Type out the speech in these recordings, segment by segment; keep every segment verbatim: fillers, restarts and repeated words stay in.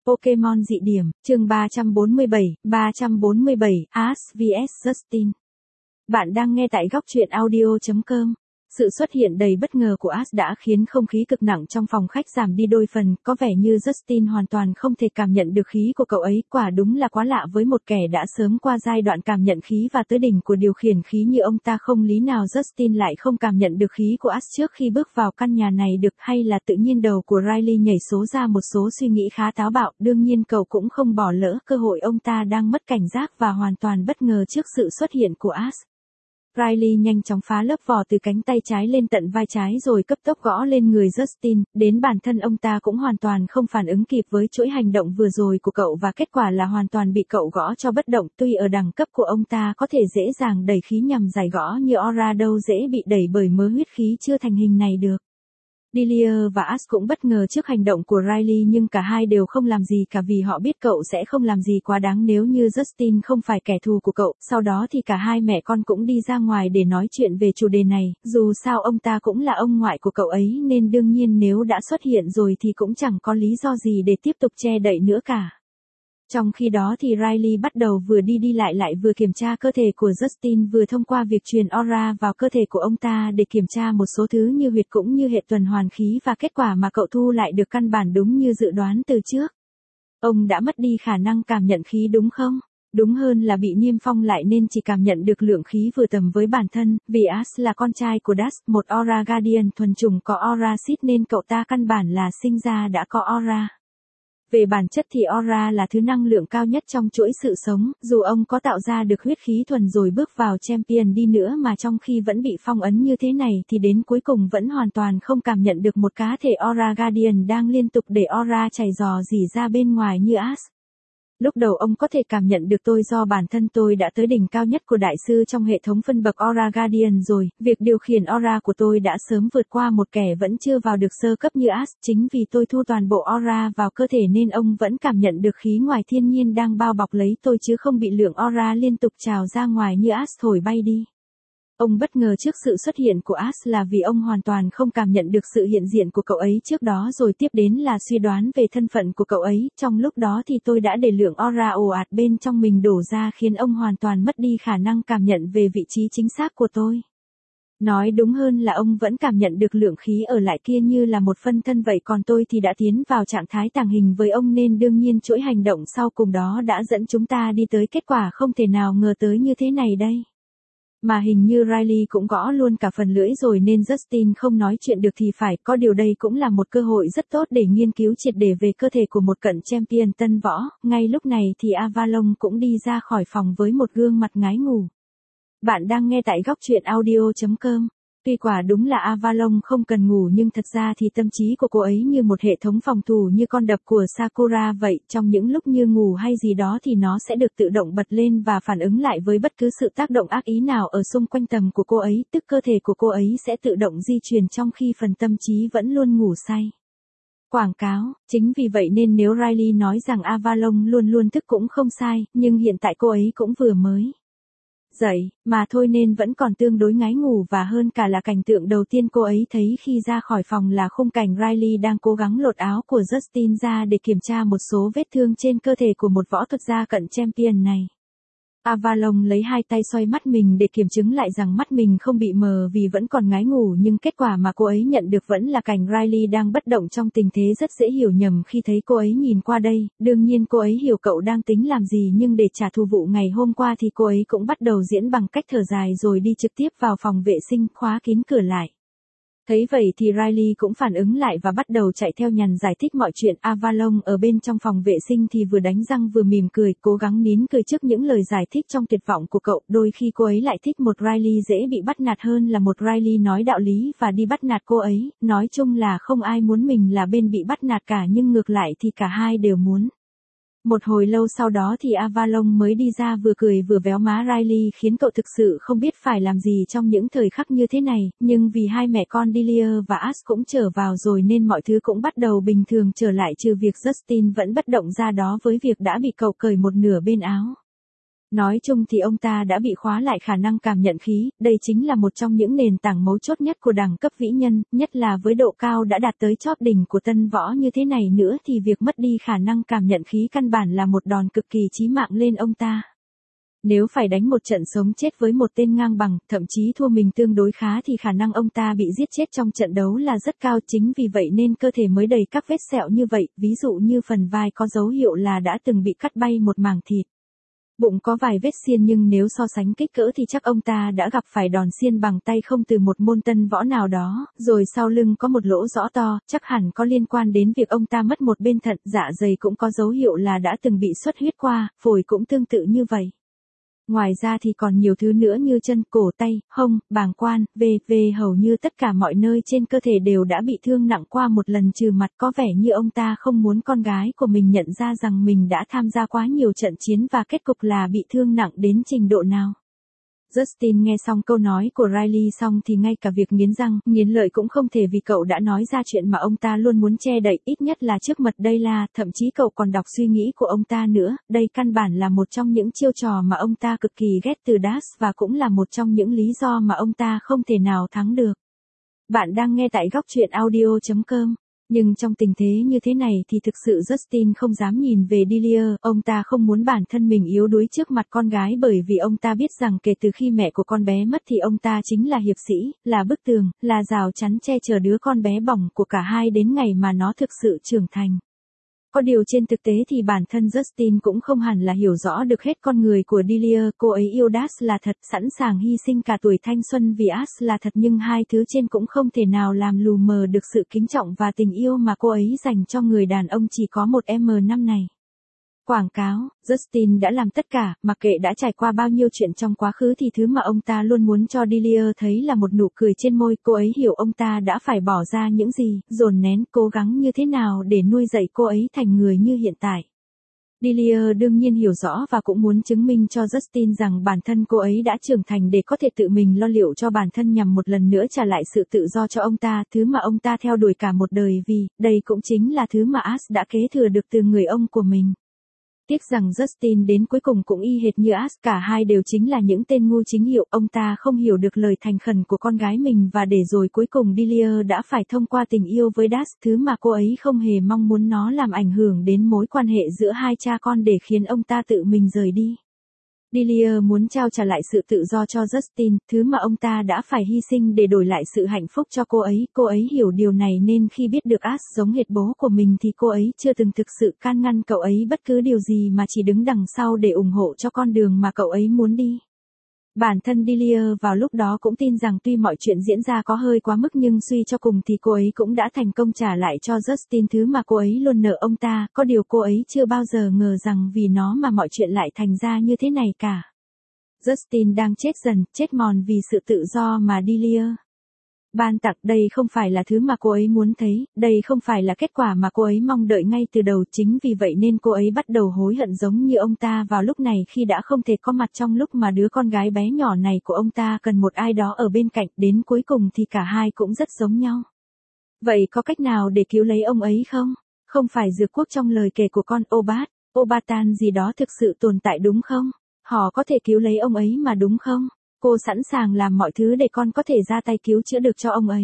Pokemon dị điểm, chương ba trăm bốn mươi bảy, ba trăm bốn mươi bảy, Ash vs Justin. Bạn đang nghe tại góc truyện audio chấm com. Sự xuất hiện đầy bất ngờ của Ash đã khiến không khí cực nặng trong phòng khách giảm đi đôi phần, có vẻ như Justin hoàn toàn không thể cảm nhận được khí của cậu ấy, quả đúng là quá lạ với một kẻ đã sớm qua giai đoạn cảm nhận khí và tới đỉnh của điều khiển khí như ông ta. Không lý nào Justin lại không cảm nhận được khí của Ash trước khi bước vào căn nhà này được, hay là tự nhiên đầu của Riley nhảy số ra một số suy nghĩ khá táo bạo. Đương nhiên cậu cũng không bỏ lỡ cơ hội, ông ta đang mất cảnh giác và hoàn toàn bất ngờ trước sự xuất hiện của Ash. Riley nhanh chóng phá lớp vỏ từ cánh tay trái lên tận vai trái rồi cấp tốc gõ lên người Justin, đến bản thân ông ta cũng hoàn toàn không phản ứng kịp với chuỗi hành động vừa rồi của cậu và kết quả là hoàn toàn bị cậu gõ cho bất động. Tuy ở đẳng cấp của ông ta có thể dễ dàng đẩy khí nhằm giải gõ như Aura, đâu dễ bị đẩy bởi mớ huyết khí chưa thành hình này được. Delia và Ash cũng bất ngờ trước hành động của Riley, nhưng cả hai đều không làm gì cả vì họ biết cậu sẽ không làm gì quá đáng nếu như Justin không phải kẻ thù của cậu. Sau đó thì cả hai mẹ con cũng đi ra ngoài để nói chuyện về chủ đề này, dù sao ông ta cũng là ông ngoại của cậu ấy nên đương nhiên nếu đã xuất hiện rồi thì cũng chẳng có lý do gì để tiếp tục che đậy nữa cả. Trong khi đó thì Riley bắt đầu vừa đi đi lại lại vừa kiểm tra cơ thể của Justin, vừa thông qua việc truyền aura vào cơ thể của ông ta để kiểm tra một số thứ như huyệt cũng như hệ tuần hoàn khí, và kết quả mà cậu thu lại được căn bản đúng như dự đoán từ trước. Ông đã mất đi khả năng cảm nhận khí đúng không? Đúng hơn là bị niêm phong lại nên chỉ cảm nhận được lượng khí vừa tầm với bản thân. Vì Ash là con trai của Dash, một Aura Guardian thuần chủng có aura seed, nên cậu ta căn bản là sinh ra đã có aura. Về bản chất thì aura là thứ năng lượng cao nhất trong chuỗi sự sống, dù ông có tạo ra được huyết khí thuần rồi bước vào champion đi nữa mà trong khi vẫn bị phong ấn như thế này thì đến cuối cùng vẫn hoàn toàn không cảm nhận được một cá thể Aura Guardian đang liên tục để aura chảy rò rỉ ra bên ngoài như Ash. Lúc đầu ông có thể cảm nhận được tôi do bản thân tôi đã tới đỉnh cao nhất của đại sư trong hệ thống phân bậc Aura Guardian rồi, việc điều khiển aura của tôi đã sớm vượt qua một kẻ vẫn chưa vào được sơ cấp như Ash. Chính vì tôi thu toàn bộ aura vào cơ thể nên ông vẫn cảm nhận được khí ngoài thiên nhiên đang bao bọc lấy tôi chứ không bị lượng aura liên tục trào ra ngoài như Ash thổi bay đi. Ông bất ngờ trước sự xuất hiện của Ash là vì ông hoàn toàn không cảm nhận được sự hiện diện của cậu ấy trước đó, rồi tiếp đến là suy đoán về thân phận của cậu ấy. Trong lúc đó thì tôi đã để lượng aura ồ ạt bên trong mình đổ ra khiến ông hoàn toàn mất đi khả năng cảm nhận về vị trí chính xác của tôi. Nói đúng hơn là ông vẫn cảm nhận được lượng khí ở lại kia như là một phân thân vậy, còn tôi thì đã tiến vào trạng thái tàng hình với ông, nên đương nhiên chuỗi hành động sau cùng đó đã dẫn chúng ta đi tới kết quả không thể nào ngờ tới như thế này đây. Mà hình như Riley cũng gõ luôn cả phần lưỡi rồi nên Justin không nói chuyện được thì phải, có điều đây cũng là một cơ hội rất tốt để nghiên cứu triệt để về cơ thể của một cận champion tân võ. Ngay lúc này thì Avalon cũng đi ra khỏi phòng với một gương mặt ngái ngủ. Bạn đang nghe tại góc truyện audio chấm com. Tuy quả đúng là Avalon không cần ngủ nhưng thật ra thì tâm trí của cô ấy như một hệ thống phòng thủ như con đập của Sakura vậy, trong những lúc như ngủ hay gì đó thì nó sẽ được tự động bật lên và phản ứng lại với bất cứ sự tác động ác ý nào ở xung quanh tầm của cô ấy, tức cơ thể của cô ấy sẽ tự động di chuyển trong khi phần tâm trí vẫn luôn ngủ say. Quảng cáo, chính vì vậy nên nếu Riley nói rằng Avalon luôn luôn thức cũng không sai, nhưng hiện tại cô ấy cũng vừa mới dậy mà thôi nên vẫn còn tương đối ngái ngủ, và hơn cả là cảnh tượng đầu tiên cô ấy thấy khi ra khỏi phòng là khung cảnh Riley đang cố gắng lột áo của Justin ra để kiểm tra một số vết thương trên cơ thể của một võ thuật gia cận champion này. Avalon lấy hai tay xoay mắt mình để kiểm chứng lại rằng mắt mình không bị mờ vì vẫn còn ngái ngủ, nhưng kết quả mà cô ấy nhận được vẫn là cảnh Riley đang bất động trong tình thế rất dễ hiểu nhầm khi thấy cô ấy nhìn qua đây. Đương nhiên cô ấy hiểu cậu đang tính làm gì, nhưng để trả thù vụ ngày hôm qua thì cô ấy cũng bắt đầu diễn bằng cách thở dài rồi đi trực tiếp vào phòng vệ sinh, khóa kín cửa lại. Thấy vậy thì Riley cũng phản ứng lại và bắt đầu chạy theo nhằn giải thích mọi chuyện. Avalon ở bên trong phòng vệ sinh thì vừa đánh răng vừa mỉm cười, cố gắng nín cười trước những lời giải thích trong tuyệt vọng của cậu. Đôi khi cô ấy lại thích một Riley dễ bị bắt nạt hơn là một Riley nói đạo lý và đi bắt nạt cô ấy. Nói chung là không ai muốn mình là bên bị bắt nạt cả, nhưng ngược lại thì cả hai đều muốn. Một hồi lâu sau đó thì Avalon mới đi ra, vừa cười vừa véo má Riley khiến cậu thực sự không biết phải làm gì trong những thời khắc như thế này, nhưng vì hai mẹ con Delia và Ash cũng trở vào rồi nên mọi thứ cũng bắt đầu bình thường trở lại, trừ việc Justin vẫn bất động ra đó với việc đã bị cậu cởi một nửa bên áo. Nói chung thì ông ta đã bị khóa lại khả năng cảm nhận khí, đây chính là một trong những nền tảng mấu chốt nhất của đẳng cấp vĩ nhân, nhất là với độ cao đã đạt tới chóp đỉnh của tân võ như thế này nữa thì việc mất đi khả năng cảm nhận khí căn bản là một đòn cực kỳ chí mạng lên ông ta. Nếu phải đánh một trận sống chết với một tên ngang bằng, thậm chí thua mình tương đối khá thì khả năng ông ta bị giết chết trong trận đấu là rất cao, chính vì vậy nên cơ thể mới đầy các vết sẹo như vậy, ví dụ như phần vai có dấu hiệu là đã từng bị cắt bay một mảng thịt. Bụng có vài vết xiên nhưng nếu so sánh kích cỡ thì chắc ông ta đã gặp phải đòn xiên bằng tay không từ một môn tân võ nào đó, rồi sau lưng có một lỗ rõ to, chắc hẳn có liên quan đến việc ông ta mất một bên thận, dạ dày cũng có dấu hiệu là đã từng bị xuất huyết qua, phổi cũng tương tự như vậy. Ngoài ra thì còn nhiều thứ nữa như chân, cổ, tay, hông, bàng quang, vân vân hầu như tất cả mọi nơi trên cơ thể đều đã bị thương nặng qua một lần trừ mặt, có vẻ như ông ta không muốn con gái của mình nhận ra rằng mình đã tham gia quá nhiều trận chiến và kết cục là bị thương nặng đến trình độ nào. Justin nghe xong câu nói của Riley xong thì ngay cả việc nghiến răng, nghiến lợi cũng không thể vì cậu đã nói ra chuyện mà ông ta luôn muốn che đậy, ít nhất là trước mặt Dayla, thậm chí cậu còn đọc suy nghĩ của ông ta nữa, đây căn bản là một trong những chiêu trò mà ông ta cực kỳ ghét từ Das và cũng là một trong những lý do mà ông ta không thể nào thắng được. Bạn đang nghe tại góc truyện audio chấm com. Nhưng trong tình thế như thế này thì thực sự Justin không dám nhìn về Delia, ông ta không muốn bản thân mình yếu đuối trước mặt con gái bởi vì ông ta biết rằng kể từ khi mẹ của con bé mất thì ông ta chính là hiệp sĩ, là bức tường, là rào chắn che chở đứa con bé bỏng của cả hai đến ngày mà nó thực sự trưởng thành. Có điều trên thực tế thì bản thân Justin cũng không hẳn là hiểu rõ được hết con người của Delia, cô ấy yêu Das là thật, sẵn sàng hy sinh cả tuổi thanh xuân vì Das là thật, nhưng hai thứ trên cũng không thể nào làm lù mờ được sự kính trọng và tình yêu mà cô ấy dành cho người đàn ông chỉ có một em năm này. Quảng cáo, Justin đã làm tất cả, mặc kệ đã trải qua bao nhiêu chuyện trong quá khứ thì thứ mà ông ta luôn muốn cho Delia thấy là một nụ cười trên môi, cô ấy hiểu ông ta đã phải bỏ ra những gì, dồn nén, cố gắng như thế nào để nuôi dạy cô ấy thành người như hiện tại. Delia đương nhiên hiểu rõ và cũng muốn chứng minh cho Justin rằng bản thân cô ấy đã trưởng thành để có thể tự mình lo liệu cho bản thân nhằm một lần nữa trả lại sự tự do cho ông ta, thứ mà ông ta theo đuổi cả một đời vì, đây cũng chính là thứ mà Ash đã kế thừa được từ người ông của mình. Tiếc rằng Justin đến cuối cùng cũng y hệt như Ash, cả hai đều chính là những tên ngu chính hiệu, ông ta không hiểu được lời thành khẩn của con gái mình và để rồi cuối cùng Delia đã phải thông qua tình yêu với Das, thứ mà cô ấy không hề mong muốn nó làm ảnh hưởng đến mối quan hệ giữa hai cha con để khiến ông ta tự mình rời đi. Delia muốn trao trả lại sự tự do cho Justin, thứ mà ông ta đã phải hy sinh để đổi lại sự hạnh phúc cho cô ấy. Cô ấy hiểu điều này nên khi biết được Ash giống hệt bố của mình thì cô ấy chưa từng thực sự can ngăn cậu ấy bất cứ điều gì mà chỉ đứng đằng sau để ủng hộ cho con đường mà cậu ấy muốn đi. Bản thân Delia vào lúc đó cũng tin rằng tuy mọi chuyện diễn ra có hơi quá mức nhưng suy cho cùng thì cô ấy cũng đã thành công trả lại cho Justin thứ mà cô ấy luôn nợ ông ta, có điều cô ấy chưa bao giờ ngờ rằng vì nó mà mọi chuyện lại thành ra như thế này cả. Justin đang chết dần, chết mòn vì sự tự do mà Delia ban tặng, đây không phải là thứ mà cô ấy muốn thấy, đây không phải là kết quả mà cô ấy mong đợi ngay từ đầu, chính vì vậy nên cô ấy bắt đầu hối hận giống như ông ta vào lúc này khi đã không thể có mặt trong lúc mà đứa con gái bé nhỏ này của ông ta cần một ai đó ở bên cạnh, đến cuối cùng thì cả hai cũng rất giống nhau. Vậy có cách nào để cứu lấy ông ấy không? Không phải dược quốc trong lời kể của con Obat, Obatan gì đó thực sự tồn tại đúng không? Họ có thể cứu lấy ông ấy mà đúng không? Cô sẵn sàng làm mọi thứ để con có thể ra tay cứu chữa được cho ông ấy.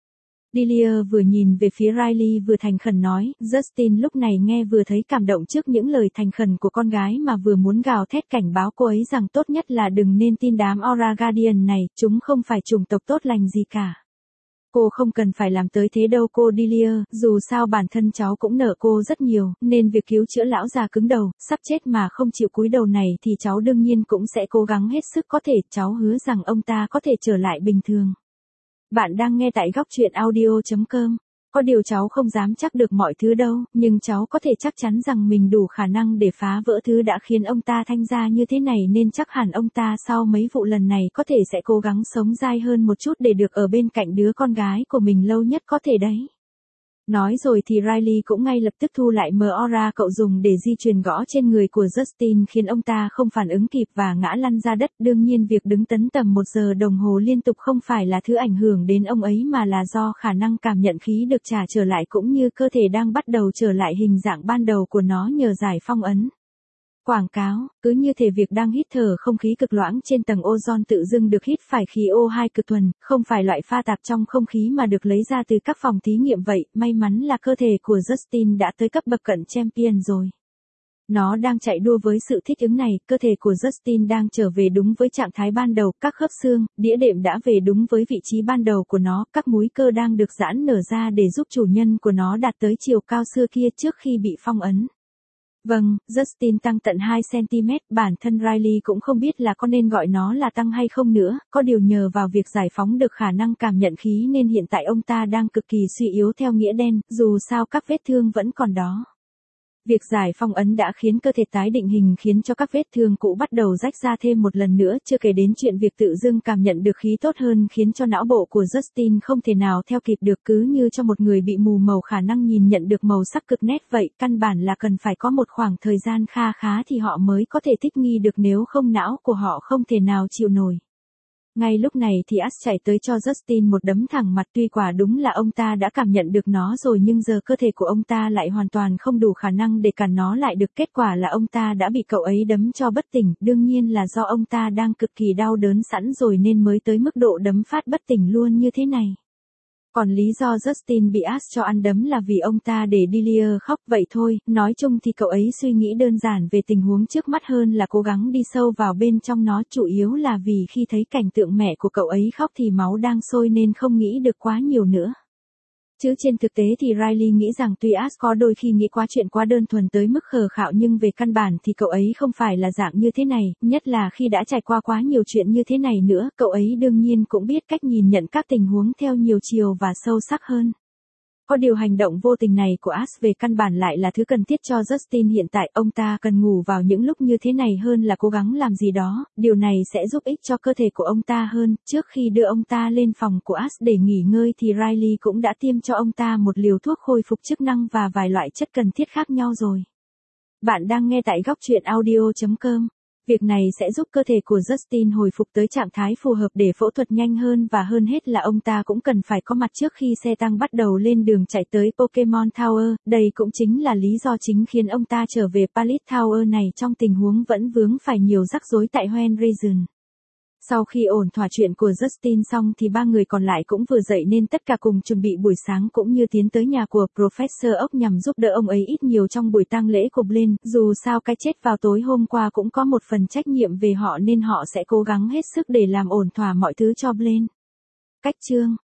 Delia vừa nhìn về phía Riley vừa thành khẩn nói, Justin lúc này nghe vừa thấy cảm động trước những lời thành khẩn của con gái mà vừa muốn gào thét cảnh báo cô ấy rằng tốt nhất là đừng nên tin đám Aura Guardian này, chúng không phải chủng tộc tốt lành gì cả. Cô không cần phải làm tới thế đâu cô Delia, dù sao bản thân cháu cũng nợ cô rất nhiều, nên việc cứu chữa lão già cứng đầu, sắp chết mà không chịu cúi đầu này thì cháu đương nhiên cũng sẽ cố gắng hết sức có thể, cháu hứa rằng ông ta có thể trở lại bình thường. Bạn đang nghe tại góc truyện audio chấm com. Có điều cháu không dám chắc được mọi thứ đâu, nhưng cháu có thể chắc chắn rằng mình đủ khả năng để phá vỡ thứ đã khiến ông ta thanh ra như thế này, nên chắc hẳn ông ta sau mấy vụ lần này có thể sẽ cố gắng sống dai hơn một chút để được ở bên cạnh đứa con gái của mình lâu nhất có thể đấy. Nói rồi thì Riley cũng ngay lập tức thu lại mờ aura cậu dùng để di truyền gõ trên người của Justin khiến ông ta không phản ứng kịp và ngã lăn ra đất. Đương nhiên việc đứng tấn tầm một giờ đồng hồ liên tục không phải là thứ ảnh hưởng đến ông ấy mà là do khả năng cảm nhận khí được trả trở lại cũng như cơ thể đang bắt đầu trở lại hình dạng ban đầu của nó nhờ giải phong ấn. Quảng cáo, cứ như thể việc đang hít thở không khí cực loãng trên tầng ozone tự dưng được hít phải khí O hai cực thuần, không phải loại pha tạp trong không khí mà được lấy ra từ các phòng thí nghiệm vậy, may mắn là cơ thể của Justin đã tới cấp bậc cận champion rồi. Nó đang chạy đua với sự thích ứng này, cơ thể của Justin đang trở về đúng với trạng thái ban đầu, các khớp xương, đĩa đệm đã về đúng với vị trí ban đầu của nó, các múi cơ đang được giãn nở ra để giúp chủ nhân của nó đạt tới chiều cao xưa kia trước khi bị phong ấn. Vâng, Justin tăng tận hai xăng ti mét, bản thân Riley cũng không biết là có nên gọi nó là tăng hay không nữa, có điều nhờ vào việc giải phóng được khả năng cảm nhận khí nên hiện tại ông ta đang cực kỳ suy yếu theo nghĩa đen, dù sao các vết thương vẫn còn đó. Việc giải phong ấn đã khiến cơ thể tái định hình khiến cho các vết thương cũ bắt đầu rách ra thêm một lần nữa, chưa kể đến chuyện việc tự dưng cảm nhận được khí tốt hơn khiến cho não bộ của Justin không thể nào theo kịp được, cứ như cho một người bị mù màu khả năng nhìn nhận được màu sắc cực nét vậy, căn bản là cần phải có một khoảng thời gian kha khá thì họ mới có thể thích nghi được, nếu không não của họ không thể nào chịu nổi. Ngay lúc này thì Ash chạy tới cho Justin một đấm thẳng mặt, tuy quả đúng là ông ta đã cảm nhận được nó rồi nhưng giờ cơ thể của ông ta lại hoàn toàn không đủ khả năng để cản nó lại được, kết quả là ông ta đã bị cậu ấy đấm cho bất tỉnh, đương nhiên là do ông ta đang cực kỳ đau đớn sẵn rồi nên mới tới mức độ đấm phát bất tỉnh luôn như thế này. Còn lý do Justin bị Ash cho ăn đấm là vì ông ta để Delia khóc vậy thôi, nói chung thì cậu ấy suy nghĩ đơn giản về tình huống trước mắt hơn là cố gắng đi sâu vào bên trong nó, chủ yếu là vì khi thấy cảnh tượng mẹ của cậu ấy khóc thì máu đang sôi nên không nghĩ được quá nhiều nữa. Chứ trên thực tế thì Riley nghĩ rằng tuy Ash có đôi khi nghĩ quá chuyện quá đơn thuần tới mức khờ khạo nhưng về căn bản thì cậu ấy không phải là dạng như thế này, nhất là khi đã trải qua quá nhiều chuyện như thế này nữa, cậu ấy đương nhiên cũng biết cách nhìn nhận các tình huống theo nhiều chiều và sâu sắc hơn. Có điều hành động vô tình này của Ash về căn bản lại là thứ cần thiết cho Justin hiện tại, ông ta cần ngủ vào những lúc như thế này hơn là cố gắng làm gì đó, điều này sẽ giúp ích cho cơ thể của ông ta hơn. Trước khi đưa ông ta lên phòng của Ash để nghỉ ngơi thì Riley cũng đã tiêm cho ông ta một liều thuốc khôi phục chức năng và vài loại chất cần thiết khác nhau rồi. Bạn đang nghe tại góc truyện audio chấm com. Việc này sẽ giúp cơ thể của Justin hồi phục tới trạng thái phù hợp để phẫu thuật nhanh hơn, và hơn hết là ông ta cũng cần phải có mặt trước khi xe tăng bắt đầu lên đường chạy tới Pokemon Tower, đây cũng chính là lý do chính khiến ông ta trở về Palace Tower này trong tình huống vẫn vướng phải nhiều rắc rối tại Hoenn Region. Sau khi ổn thỏa chuyện của Justin xong thì ba người còn lại cũng vừa dậy nên tất cả cùng chuẩn bị buổi sáng cũng như tiến tới nhà của Professor Oak nhằm giúp đỡ ông ấy ít nhiều trong buổi tang lễ của Blaine, dù sao cái chết vào tối hôm qua cũng có một phần trách nhiệm về họ nên họ sẽ cố gắng hết sức để làm ổn thỏa mọi thứ cho Blaine. Cách chương